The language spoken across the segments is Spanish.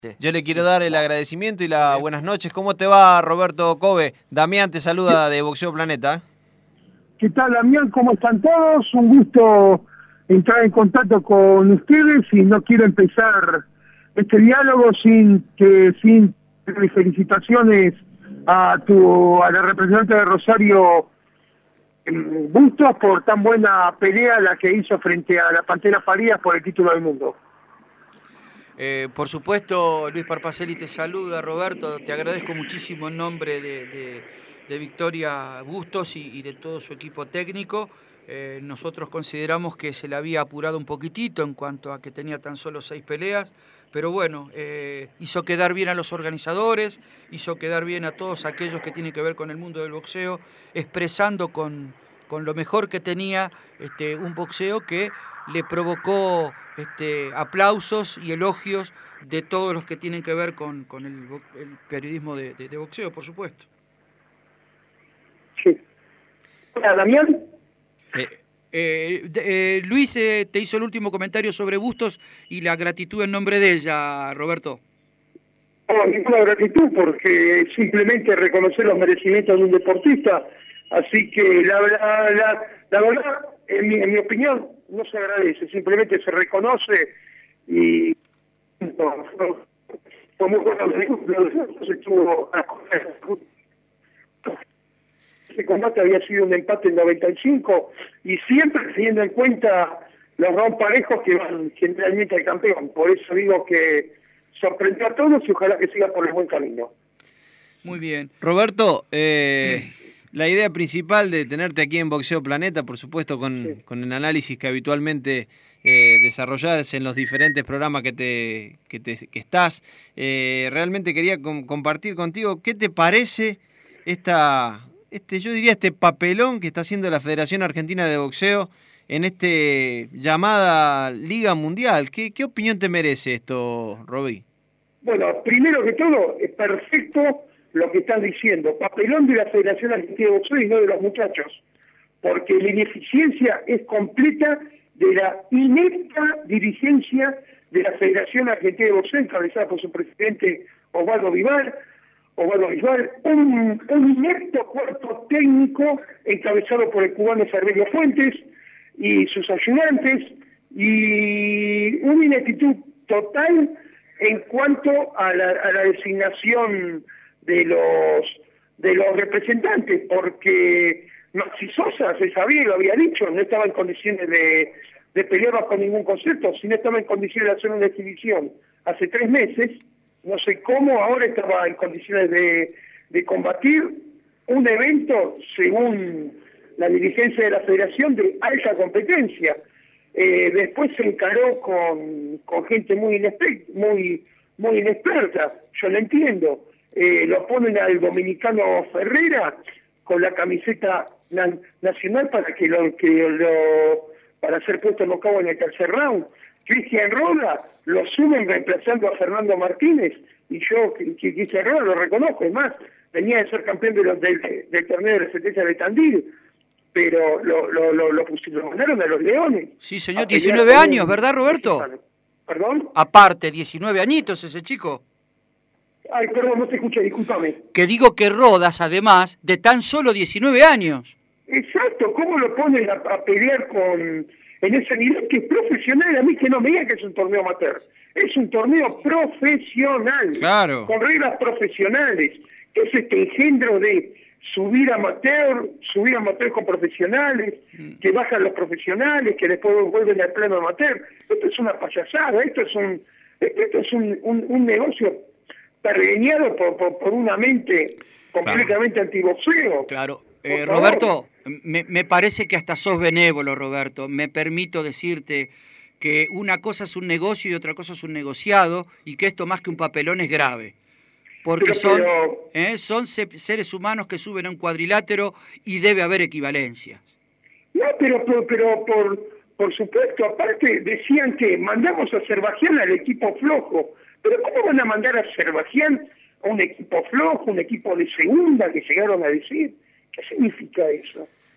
Yo le quiero dar el agradecimiento y las buenas noches. ¿Cómo te va, Roberto Cove? Damián te saluda de Boxeo Planeta. ¿Qué tal, Damián? ¿Cómo están todos? Un gusto entrar en contacto con ustedes y no quiero empezar este diálogo sin felicitaciones a la representante de Rosario Bustos por tan buena pelea la que hizo frente a la Pantera Farías por el título del mundo. Por supuesto, Luis Parpacelli te saluda, Roberto, te agradezco muchísimo en nombre de Victoria Bustos y de todo su equipo técnico. Nosotros consideramos que se le había apurado un poquitito en cuanto a que tenía tan solo 6 peleas, pero bueno, hizo quedar bien a los organizadores, hizo quedar bien a todos aquellos que tienen que ver con el mundo del boxeo, expresando con lo mejor que tenía un boxeo que le provocó aplausos y elogios de todos los que tienen que ver con el periodismo de boxeo, por supuesto. Sí. Hola, Damián. Luis te hizo el último comentario sobre Bustos y la gratitud en nombre de ella, Roberto. No, ninguna gratitud, porque simplemente reconocer los merecimientos de un deportista. Así que la verdad, en mi opinión, no se agradece, simplemente se reconoce y fue muy bueno. Ese combate había sido un empate en 95 y siempre teniendo en cuenta los rounds parejos que van generalmente al campeón. Por eso digo que sorprendió a todos y ojalá que siga por el buen camino. Muy bien. Roberto, la idea principal de tenerte aquí en Boxeo Planeta, por supuesto con el análisis que habitualmente desarrollás en los diferentes programas que estás, realmente quería compartir contigo qué te parece yo diría este papelón que está haciendo la Federación Argentina de Boxeo en llamada Liga Mundial. ¿Qué opinión te merece esto, Roby? Bueno, primero que todo, es perfecto lo que están diciendo. Papelón de la Federación Argentina de Boxeo y no de los muchachos. Porque la ineficiencia es completa de la inepta dirigencia de la Federación Argentina de Boxeo, encabezada por su presidente Osvaldo Bisbal, un inepto cuerpo técnico encabezado por el cubano Servelio Fuentes y sus ayudantes, y una ineptitud total en cuanto a la designación de los representantes, porque Maxi Sosa, se sabía, lo había dicho, no estaba en condiciones de pelear bajo ningún concepto, sino estaba en condiciones de hacer una exhibición hace 3 meses. No sé cómo ahora estaba en condiciones de combatir un evento, según la dirigencia de la federación, de alta competencia. Después se encaró con gente muy inexperta, yo lo entiendo. Lo ponen al dominicano Ferrera con la camiseta nacional para ser puesto en cabo en el tercer round. Cristian Roda lo suben reemplazando a Fernando Martínez, y yo Cristian Roda lo reconozco, es más, venía de ser campeón del torneo de resistencia de Tandil, pero lo mandaron a los Leones. Sí, señor, 19 años, ¿verdad, Roberto? ¿Perdón? Aparte, 19 añitos ese chico. Ay, perdón, no te escuché, discúlpame. Que digo que Rodas, además, de tan solo 19 años. Exacto, ¿cómo lo ponen a pelear en ese nivel que es profesional? A mí que no me digan que es un torneo amateur. Es un torneo profesional, claro, con reglas profesionales. Es este engendro de subir amateur con profesionales, que bajan los profesionales, que después vuelven al plano amateur. Esto es una payasada, esto es un negocio pergeñado por una mente completamente antiboxeo. Claro. Roberto, me parece que hasta sos benévolo, Roberto. Me permito decirte que una cosa es un negocio y otra cosa es un negociado, y que esto más que un papelón es grave. Porque son seres humanos que suben a un cuadrilátero y debe haber equivalencia. No, pero por supuesto, aparte decían que mandamos a Azerbaiyán al equipo flojo. Pero ¿cómo van a mandar a Azerbaiyán a un equipo flojo, un equipo de segunda, que llegaron a decir? ¿Qué significa eso?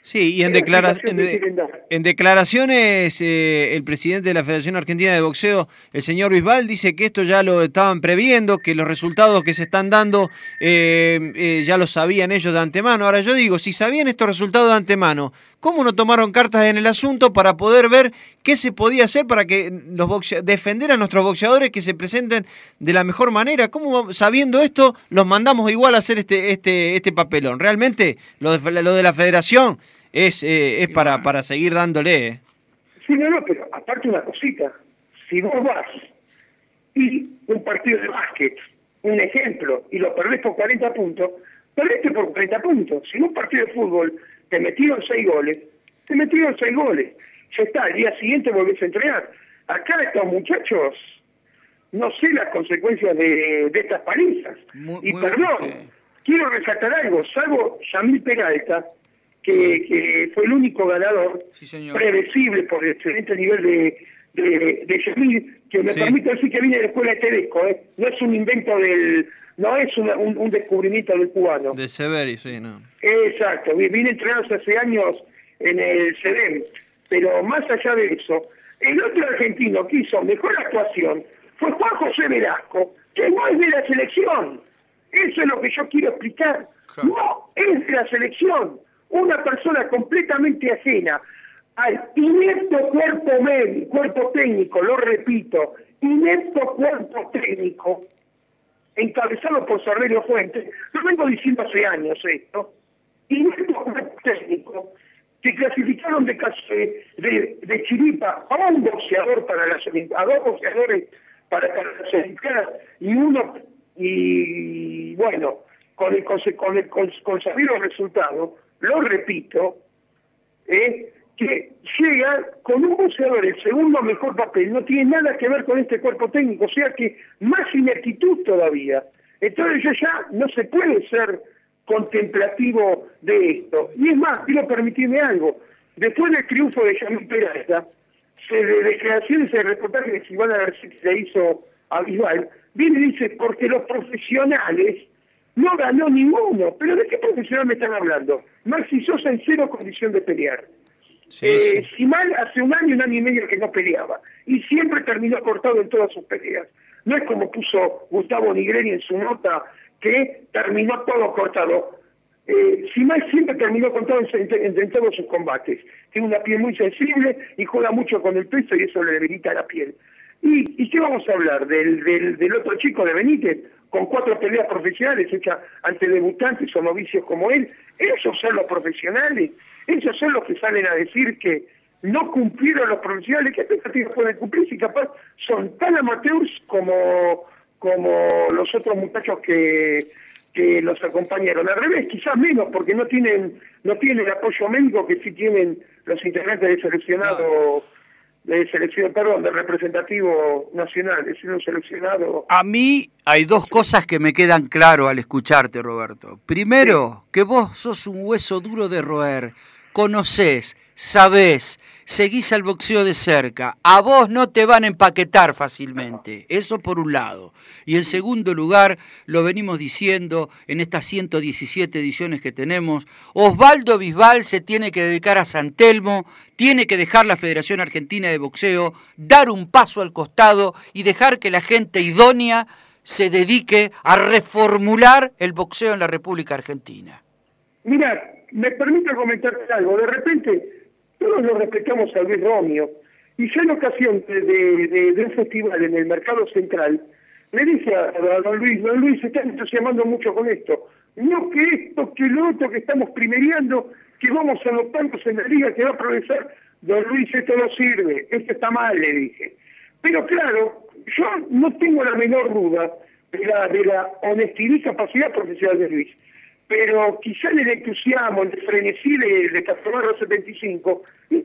Sí, y en declaraciones el presidente de la Federación Argentina de Boxeo, el señor Bisbal, dice que esto ya lo estaban previendo, que los resultados que se están dando ya lo sabían ellos de antemano. Ahora yo digo, si sabían estos resultados de antemano, ¿cómo no tomaron cartas en el asunto para poder ver qué se podía hacer para que defender a nuestros boxeadores que se presenten de la mejor manera? ¿Cómo, sabiendo esto, los mandamos igual a hacer este papelón? Realmente lo de la federación es para seguir dándole. Sí, no, pero aparte una cosita, si vos vas y un partido de básquet, un ejemplo, y lo perdés por 40 puntos, perdiste por 40 puntos. Si en un partido de fútbol te metieron 6 goles, ya está, al día siguiente volvés a entrenar. Acá estos muchachos, no sé las consecuencias de estas palizas. Quiero resaltar algo, salvo Yamil Peralta, que fue el único ganador, predecible por el excelente nivel de Yamil, que me permite decir que viene de la escuela de Tedesco, no es un invento no es un descubrimiento del cubano. De Severi, sí, ¿no? Exacto, viene entrenado hace años en el CEDEM, pero más allá de eso, el otro argentino que hizo mejor actuación fue Juan José Velasco, que no es de la selección. Eso es lo que yo quiero explicar. No es de la selección. Una persona completamente ajena al inepto cuerpo técnico, lo repito, inepto cuerpo técnico, encabezado por Saverio Fuentes, lo vengo diciendo hace años esto, inepto cuerpo técnico, que clasificaron de chiripa a un boxeador a dos boxeadores para las Olimpiadas, y bueno, con saber los resultados, lo repito, que llega con un boxeador el segundo mejor papel, no tiene nada que ver con este cuerpo técnico, o sea que más ineptitud todavía. Entonces ya no se puede ser contemplativo de esto. Y es más, quiero permitirme algo. Después del triunfo de Yamil Peralta, de declaraciones de reportaje que Silvana García le hizo a Bisbal, viene y dice, porque los profesionales no ganó ninguno. ¿Pero de qué profesional me están hablando? Maxi Sosa en 0 condición de pelear. Simal hace un año y medio que no peleaba. Y siempre terminó cortado en todas sus peleas. No es como puso Gustavo Nigleri en su nota, que terminó todo cortado. Simal siempre terminó cortado en todos sus combates. Tiene una piel muy sensible y juega mucho con el peso y eso le debilita la piel. ¿Y qué vamos a hablar? ¿Del otro chico de Benítez? Con 4 peleas profesionales hechas ante debutantes o novicios como él. Esos son los profesionales. Esos son los que salen a decir que no cumplieron los profesionales. ¿Qué expectativas pueden cumplir si capaz son tan amateurs como los otros muchachos que los acompañaron? Al revés, quizás menos, porque no tienen el apoyo médico que sí tienen los integrantes del seleccionado, del representativo nacional, es un seleccionado. A mí hay 2 cosas que me quedan claro al escucharte, Roberto. Primero, que vos sos un hueso duro de roer. Conocés, sabés, seguís al boxeo de cerca, a vos no te van a empaquetar fácilmente, eso por un lado. Y en segundo lugar, lo venimos diciendo en estas 117 ediciones que tenemos, Osvaldo Bisbal se tiene que dedicar a San Telmo, tiene que dejar la Federación Argentina de Boxeo, dar un paso al costado y dejar que la gente idónea se dedique a reformular el boxeo en la República Argentina. Mira, me permite comentar algo. De repente, todos nos respetamos a Luis Romeo, y yo en ocasión de un festival en el Mercado Central, le dije a don Luis, se está entusiasmando mucho con esto. No que esto, que lo otro, que estamos primereando, que vamos anotarnos en la liga, que va a progresar. Don Luis, esto no sirve, esto está mal, le dije. Pero claro, yo no tengo la menor duda de la honestidad y capacidad profesional de Luis. Pero quizá en el entusiasmo, en el frenesí de transformar los 75,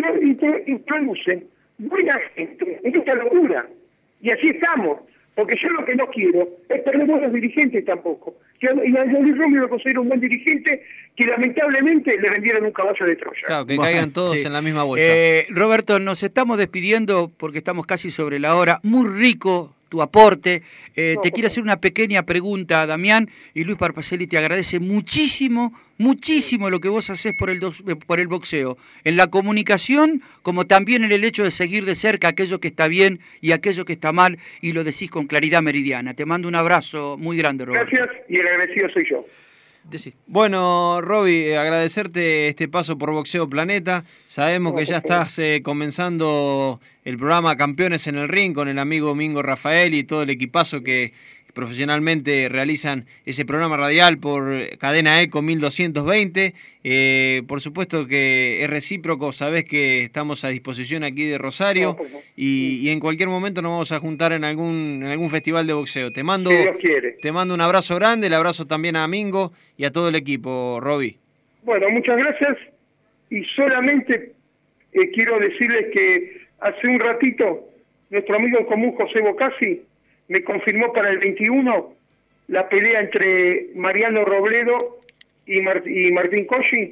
introducen buena gente en esta locura. Y así estamos. Porque yo lo que no quiero es perder buenos dirigentes tampoco. Y a Luis Romeo lo considero un buen dirigente que lamentablemente le vendieron un caballo de Troya. Claro, que caigan todos en la misma bolsa. Roberto, nos estamos despidiendo porque estamos casi sobre la hora. Muy rico tu aporte. Te quiero hacer una pequeña pregunta, Damián, y Luis Parpacelli te agradece muchísimo lo que vos haces por el boxeo, en la comunicación, como también en el hecho de seguir de cerca aquello que está bien y aquello que está mal, y lo decís con claridad meridiana. Te mando un abrazo muy grande, Roberto. Gracias, y el agradecido soy yo. Decí. Bueno, Roby, agradecerte este paso por Boxeo Planeta. Sabemos que ya estás comenzando el programa Campeones en el Ring con el amigo Mingo Rafael y todo el equipazo que profesionalmente realizan ese programa radial por Cadena Eco 1220. Por supuesto que es recíproco, sabés que estamos a disposición aquí de Rosario y en cualquier momento nos vamos a juntar en algún festival de boxeo. Te mando un abrazo grande, el abrazo también a Mingo y a todo el equipo, Roby. Bueno, muchas gracias, y solamente quiero decirles que hace un ratito nuestro amigo en común José Bocasi me confirmó para el 21 la pelea entre Mariano Robledo y Martín Cosci.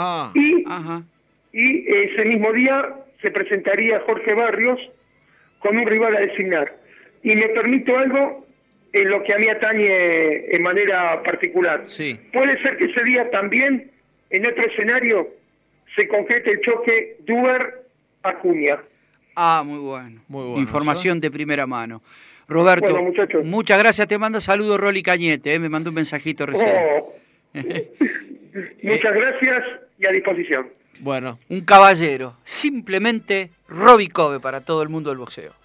Y ese mismo día se presentaría Jorge Barrios con un rival a designar. Y me permito algo en lo que a mí atañe en manera particular. Sí. Puede ser que ese día también, en otro escenario, se concrete el choque Duer-Acuña. Muy bueno. Información de primera mano. Roberto, bueno, muchas gracias. Te mando saludos Rolly Cañete, me mandó un mensajito recién. Muchas gracias y a disposición. Bueno. Un caballero, simplemente Roby Cove para todo el mundo del boxeo.